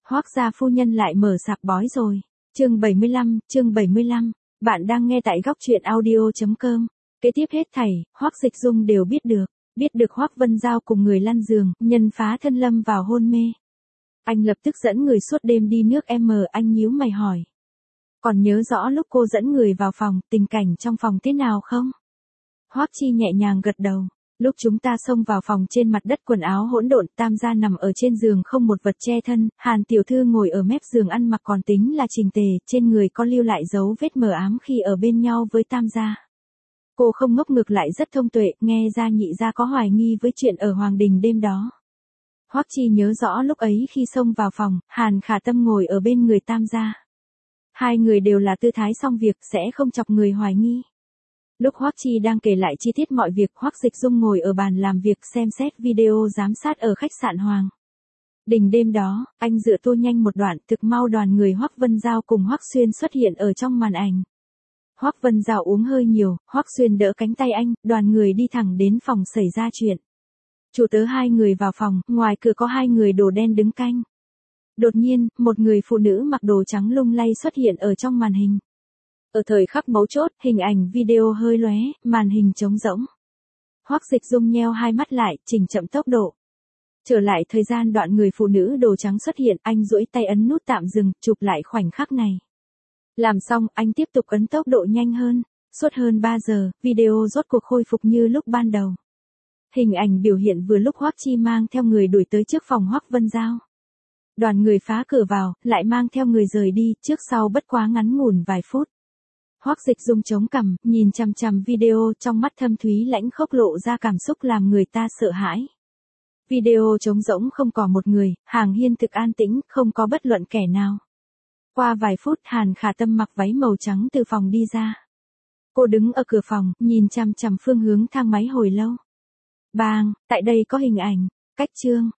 Hoác gia phu nhân lại mở sạp bói rồi. Chương 75, bạn đang nghe tại góc truyện audio.com. Kế tiếp hết thảy, Hoác Dịch Dung đều biết được Hoác Vân Giao cùng người lăn giường, nhân phá thân lâm vào hôn mê. Anh lập tức dẫn người suốt đêm đi nước anh nhíu mày hỏi. Còn nhớ rõ lúc cô dẫn người vào phòng, tình cảnh trong phòng thế nào không? Hoác Chi nhẹ nhàng gật đầu. Lúc chúng ta xông vào phòng, trên mặt đất quần áo hỗn độn, Tam gia nằm ở trên giường không một vật che thân, Hàn tiểu thư ngồi ở mép giường ăn mặc còn tính là chỉnh tề, trên người có lưu lại dấu vết mờ ám khi ở bên nhau với Tam gia. Cô không ngốc, ngược lại rất thông tuệ, nghe ra nhị gia có hoài nghi với chuyện ở Hoàng Đình đêm đó. Hoắc Chi nhớ rõ lúc ấy khi xông vào phòng, Hàn Khả Tâm ngồi ở bên người Tam gia. Hai người đều là tư thái xong việc, sẽ không chọc người hoài nghi. Lúc Hoắc Chi đang kể lại chi tiết mọi việc, Hoắc Dịch Dung ngồi ở bàn làm việc xem xét video giám sát ở khách sạn Hoàng Đình đêm đó, anh dựa tua nhanh một đoạn, thực mau đoàn người Hoắc Vân Giao cùng Hoắc Xuyên xuất hiện ở trong màn ảnh. Hoắc Vân Giao uống hơi nhiều, Hoắc Xuyên đỡ cánh tay anh, đoàn người đi thẳng đến phòng xảy ra chuyện. Chủ tớ hai người vào phòng, ngoài cửa có hai người đồ đen đứng canh. Đột nhiên, một người phụ nữ mặc đồ trắng lung lay xuất hiện ở trong màn hình. Ở thời khắc mấu chốt, hình ảnh video hơi lóe, màn hình trống rỗng. Hoắc Dịch Dung nheo hai mắt lại, chỉnh chậm tốc độ. Trở lại thời gian, đoạn người phụ nữ đồ trắng xuất hiện, anh duỗi tay ấn nút tạm dừng, chụp lại khoảnh khắc này. Làm xong, anh tiếp tục ấn tốc độ nhanh hơn. Suốt hơn 3 giờ, video rốt cuộc khôi phục như lúc ban đầu. Hình ảnh biểu hiện vừa lúc Hoắc Chi mang theo người đuổi tới trước phòng Hoắc Vân Giao. Đoàn người phá cửa vào, lại mang theo người rời đi, trước sau bất quá ngắn ngủn vài phút. Hoắc Dịch Dung chống cằm, nhìn chằm chằm video, trong mắt thâm thúy lãnh khốc lộ ra cảm xúc làm người ta sợ hãi. Video trống rỗng, không có một người, hàng hiên thực an tĩnh, không có bất luận kẻ nào. Qua vài phút, Hàn Khả Tâm mặc váy màu trắng từ phòng đi ra. Cô đứng ở cửa phòng, nhìn chằm chằm phương hướng thang máy hồi lâu. Bang, tại đây có hình ảnh, cách chương.